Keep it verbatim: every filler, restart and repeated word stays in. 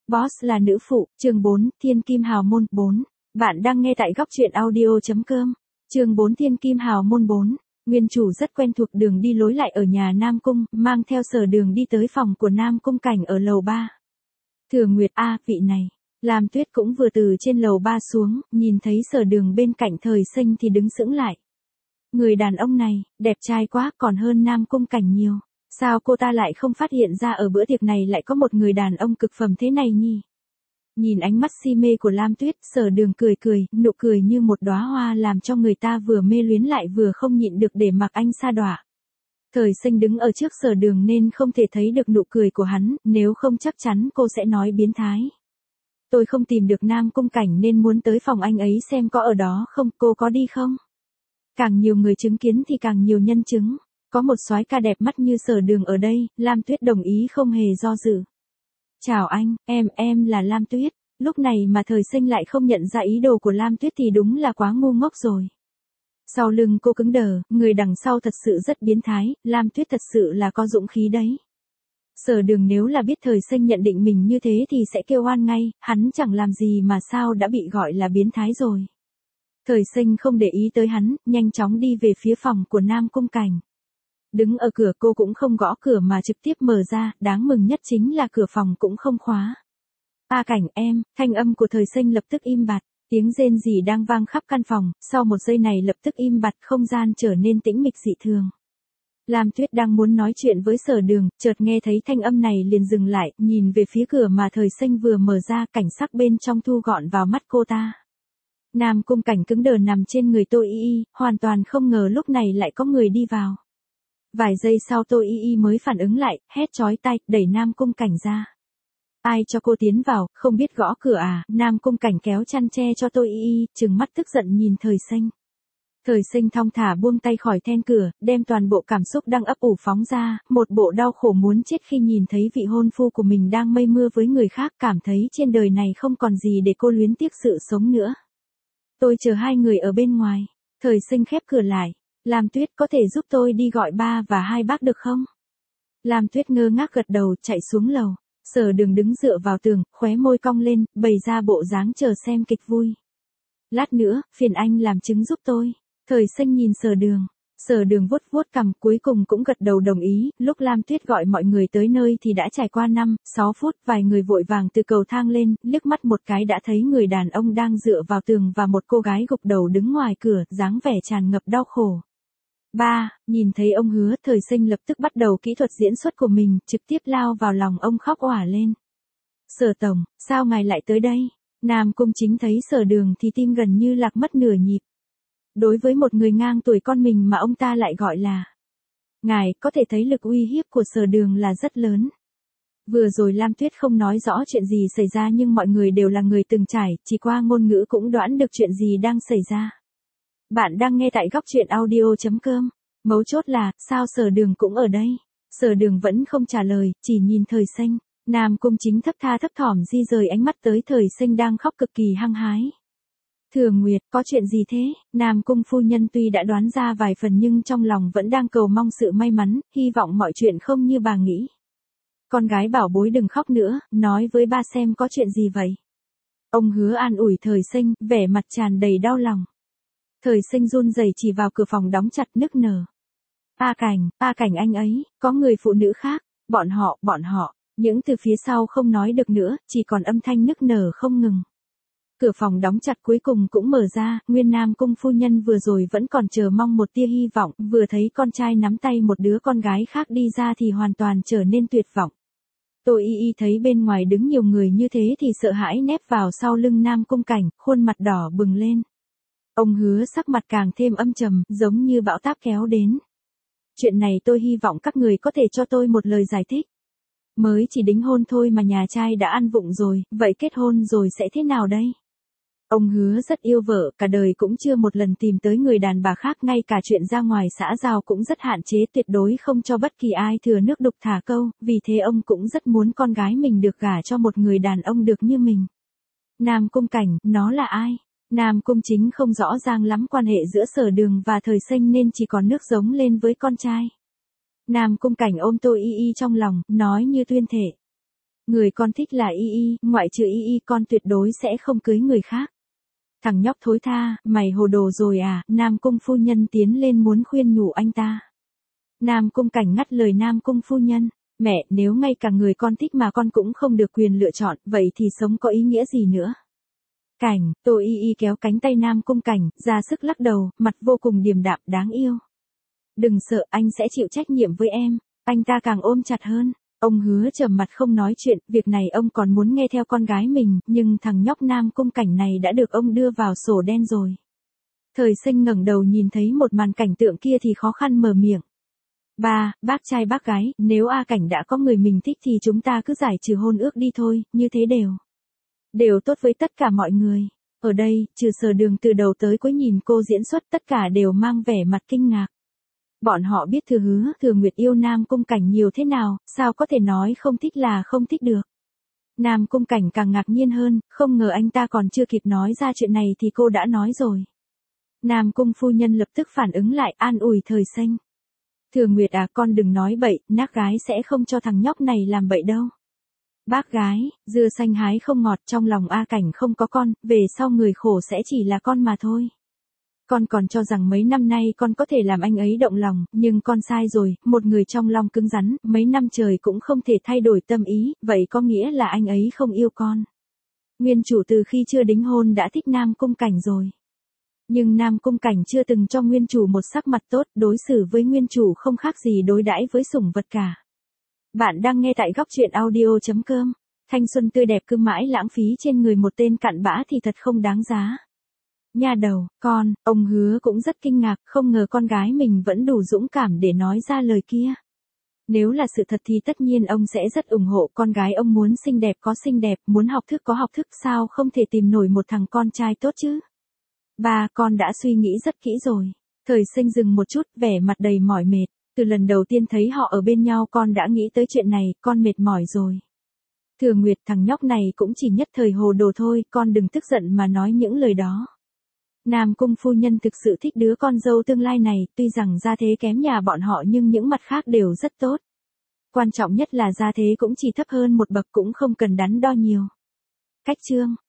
Boss là nữ phụ, chương bốn, Thiên Kim Hào Môn bốn. Bạn đang nghe tại góc truyện audio.com. Chương bốn Thiên Kim Hào Môn bốn. Nguyên chủ rất quen thuộc đường đi lối lại ở nhà Nam Cung, mang theo Sở Đường đi tới phòng của Nam Cung Cảnh ở lầu ba. Thừa Nguyệt a, vị này. Lam Tuyết cũng vừa từ trên lầu ba xuống, nhìn thấy Sở Đường bên cạnh Thời Sinh thì đứng sững lại. Người đàn ông này, đẹp trai quá, còn hơn Nam Cung Cảnh nhiều. Sao cô ta lại không phát hiện ra ở bữa tiệc này lại có một người đàn ông cực phẩm thế này nhỉ? Nhìn ánh mắt si mê của Lam Tuyết, Sở Đường cười cười, nụ cười như một đóa hoa làm cho người ta vừa mê luyến lại vừa không nhịn được để mặc anh sa đọa. Thời Sinh đứng ở trước Sở Đường nên không thể thấy được nụ cười của hắn, nếu không chắc chắn cô sẽ nói biến thái. Tôi không tìm được Nam Cung Cảnh nên muốn tới phòng anh ấy xem có ở đó không, cô có đi không? Càng nhiều người chứng kiến thì càng nhiều nhân chứng. Có một soái ca đẹp mắt như Sở Đường ở đây, Lam Tuyết đồng ý không hề do dự. Chào anh, em, em là Lam Tuyết. Lúc này mà Thời Sinh lại không nhận ra ý đồ của Lam Tuyết thì đúng là quá ngu ngốc rồi. Sau lưng cô cứng đờ, người đằng sau thật sự rất biến thái, Lam Tuyết thật sự là có dũng khí đấy. Sở Đường nếu là biết Thời Sinh nhận định mình như thế thì sẽ kêu oan ngay, hắn chẳng làm gì mà sao đã bị gọi là biến thái rồi. Thời Sinh không để ý tới hắn, nhanh chóng đi về phía phòng của Nam Cung Cảnh. Đứng ở cửa cô cũng không gõ cửa mà trực tiếp mở ra, đáng mừng nhất chính là cửa phòng cũng không khóa. A Cảnh em, thanh âm của Thời Sinh lập tức im bặt, tiếng rên rỉ đang vang khắp căn phòng, sau một giây này lập tức im bặt, không gian trở nên tĩnh mịch dị thường. Lam Tuyết đang muốn nói chuyện với Sở Đường, chợt nghe thấy thanh âm này liền dừng lại, nhìn về phía cửa mà Thời Sinh vừa mở ra, cảnh sắc bên trong thu gọn vào mắt cô ta. Nam Cung Cảnh cứng đờ nằm trên người Tô Y Y, hoàn toàn không ngờ lúc này lại có người đi vào. Vài giây sau Tô Y Y mới phản ứng lại, hét chói tai, đẩy Nam Cung Cảnh ra. Ai cho cô tiến vào, không biết gõ cửa à? Nam Cung Cảnh kéo chăn che cho Tô Y Y, trừng mắt tức giận nhìn Thời Sinh. Thời Sinh thong thả buông tay khỏi then cửa, đem toàn bộ cảm xúc đang ấp ủ phóng ra, một bộ đau khổ muốn chết khi nhìn thấy vị hôn phu của mình đang mây mưa với người khác, cảm thấy trên đời này không còn gì để cô luyến tiếc sự sống nữa. Tôi chờ hai người ở bên ngoài. Thời Sinh khép cửa lại. Lam Tuyết có thể giúp tôi đi gọi ba và hai bác được không? Lam Tuyết ngơ ngác gật đầu, chạy xuống lầu. Sở Đường đứng dựa vào tường, khóe môi cong lên, bày ra bộ dáng chờ xem kịch vui. Lát nữa, phiền anh làm chứng giúp tôi. Thời Sinh nhìn Sở Đường. Sở Đường vuốt vuốt cằm, cuối cùng cũng gật đầu đồng ý. Lúc Lam Tuyết gọi mọi người tới nơi thì đã trải qua năm, sáu phút, vài người vội vàng từ cầu thang lên, liếc mắt một cái đã thấy người đàn ông đang dựa vào tường và một cô gái gục đầu đứng ngoài cửa, dáng vẻ tràn ngập đau khổ. Ba, nhìn thấy ông Hứa, Thời Sinh lập tức bắt đầu kỹ thuật diễn xuất của mình, trực tiếp lao vào lòng ông khóc òa lên. Sở Tổng, sao ngài lại tới đây? Nam Cung Chính thấy Sở Đường thì tim gần như lạc mất nửa nhịp. Đối với một người ngang tuổi con mình mà ông ta lại gọi là ngài, có thể thấy lực uy hiếp của Sở Đường là rất lớn. Vừa rồi Lam Tuyết không nói rõ chuyện gì xảy ra nhưng mọi người đều là người từng trải, chỉ qua ngôn ngữ cũng đoán được chuyện gì đang xảy ra. Bạn đang nghe tại góc truyện audio.com. Mấu chốt là, sao Sở Đường cũng ở đây? Sở Đường vẫn không trả lời, chỉ nhìn Thời Sinh. Nam Cung Chính thấp tha thấp thỏm di rời ánh mắt tới Thời Sinh đang khóc cực kỳ hăng hái. Thừa Nguyệt, có chuyện gì thế? Nam Cung phu nhân tuy đã đoán ra vài phần nhưng trong lòng vẫn đang cầu mong sự may mắn, hy vọng mọi chuyện không như bà nghĩ. Con gái bảo bối đừng khóc nữa, nói với ba xem có chuyện gì vậy. Ông Hứa an ủi Thời Sinh, vẻ mặt tràn đầy đau lòng. Thời Sinh run rẩy chỉ vào cửa phòng đóng chặt nức nở. A Cảnh, A Cảnh anh ấy, có người phụ nữ khác, bọn họ, bọn họ, những từ phía sau không nói được nữa, chỉ còn âm thanh nức nở không ngừng. Cửa phòng đóng chặt cuối cùng cũng mở ra, Nguyên Nam Cung phu nhân vừa rồi vẫn còn chờ mong một tia hy vọng, vừa thấy con trai nắm tay một đứa con gái khác đi ra thì hoàn toàn trở nên tuyệt vọng. Tô Y Y thấy bên ngoài đứng nhiều người như thế thì sợ hãi nép vào sau lưng Nam Cung Cảnh, khuôn mặt đỏ bừng lên. Ông Hứa sắc mặt càng thêm âm trầm, giống như bão táp kéo đến. Chuyện này tôi hy vọng các người có thể cho tôi một lời giải thích. Mới chỉ đính hôn thôi mà nhà trai đã ăn vụng rồi, vậy kết hôn rồi sẽ thế nào đây? Ông Hứa rất yêu vợ, cả đời cũng chưa một lần tìm tới người đàn bà khác, ngay cả chuyện ra ngoài xã giao cũng rất hạn chế, tuyệt đối không cho bất kỳ ai thừa nước đục thả câu, vì thế ông cũng rất muốn con gái mình được gả cho một người đàn ông được như mình. Nam Cung Cảnh, nó là ai? Nam Cung Chính không rõ ràng lắm quan hệ giữa Sở Đường và Thời Sinh nên chỉ còn nước giống lên với con trai. Nam Cung Cảnh ôm Tô Y Y trong lòng, nói như tuyên thể. Người con thích là Y Y, ngoại trừ Y Y con tuyệt đối sẽ không cưới người khác. Thằng nhóc thối tha, mày hồ đồ rồi à, Nam Cung phu nhân tiến lên muốn khuyên nhủ anh ta. Nam Cung Cảnh ngắt lời Nam Cung phu nhân, mẹ, nếu ngay cả người con thích mà con cũng không được quyền lựa chọn, vậy thì sống có ý nghĩa gì nữa? Cảnh, Tô Y Y kéo cánh tay Nam Cung Cảnh, ra sức lắc đầu, mặt vô cùng điềm đạm đáng yêu. Đừng sợ, anh sẽ chịu trách nhiệm với em. Anh ta càng ôm chặt hơn. Ông hứa trầm mặt không nói chuyện, việc này ông còn muốn nghe theo con gái mình, nhưng thằng nhóc Nam Cung Cảnh này đã được ông đưa vào sổ đen rồi. Thời Sinh ngẩng đầu nhìn thấy một màn cảnh tượng kia thì khó khăn mở miệng. Ba, bác trai bác gái, nếu A Cảnh đã có người mình thích thì chúng ta cứ giải trừ hôn ước đi thôi, như thế đều. Đều tốt với tất cả mọi người. Ở đây, trừ Sở Đường từ đầu tới cuối nhìn cô diễn xuất tất cả đều mang vẻ mặt kinh ngạc. Bọn họ biết Thừa Hứa, Thừa Nguyệt yêu Nam Cung Cảnh nhiều thế nào, sao có thể nói không thích là không thích được. Nam Cung Cảnh càng ngạc nhiên hơn, không ngờ anh ta còn chưa kịp nói ra chuyện này thì cô đã nói rồi. Nam Cung phu nhân lập tức phản ứng lại an ủi Thời Sinh. Thừa Nguyệt à, con đừng nói bậy, nác gái sẽ không cho thằng nhóc này làm bậy đâu. Bác gái, dưa xanh hái không ngọt, trong lòng A Cảnh không có con, về sau người khổ sẽ chỉ là con mà thôi. Con còn cho rằng mấy năm nay con có thể làm anh ấy động lòng, nhưng con sai rồi, một người trong lòng cứng rắn, mấy năm trời cũng không thể thay đổi tâm ý, vậy có nghĩa là anh ấy không yêu con. Nguyên chủ từ khi chưa đính hôn đã thích Nam Cung Cảnh rồi. Nhưng Nam Cung Cảnh chưa từng cho nguyên chủ một sắc mặt tốt, đối xử với nguyên chủ không khác gì đối đãi với sủng vật cả. Bạn đang nghe tại góc truyện audio chấm com. Thanh xuân tươi đẹp cứ mãi lãng phí trên người một tên cặn bã thì thật không đáng giá. Nha đầu, con, ông Hứa cũng rất kinh ngạc, không ngờ con gái mình vẫn đủ dũng cảm để nói ra lời kia. Nếu là sự thật thì tất nhiên ông sẽ rất ủng hộ, con gái ông muốn xinh đẹp có xinh đẹp, muốn học thức có học thức, sao không thể tìm nổi một thằng con trai tốt chứ. Ba, con đã suy nghĩ rất kỹ rồi. Thời Sinh dừng một chút, vẻ mặt đầy mỏi mệt. Từ lần đầu tiên thấy họ ở bên nhau con đã nghĩ tới chuyện này, con mệt mỏi rồi. Thừa Nguyệt, thằng nhóc này cũng chỉ nhất thời hồ đồ thôi, con đừng tức giận mà nói những lời đó. Nam Cung phu nhân thực sự thích đứa con dâu tương lai này, tuy rằng gia thế kém nhà bọn họ nhưng những mặt khác đều rất tốt. Quan trọng nhất là gia thế cũng chỉ thấp hơn một bậc, cũng không cần đắn đo nhiều. Cách chương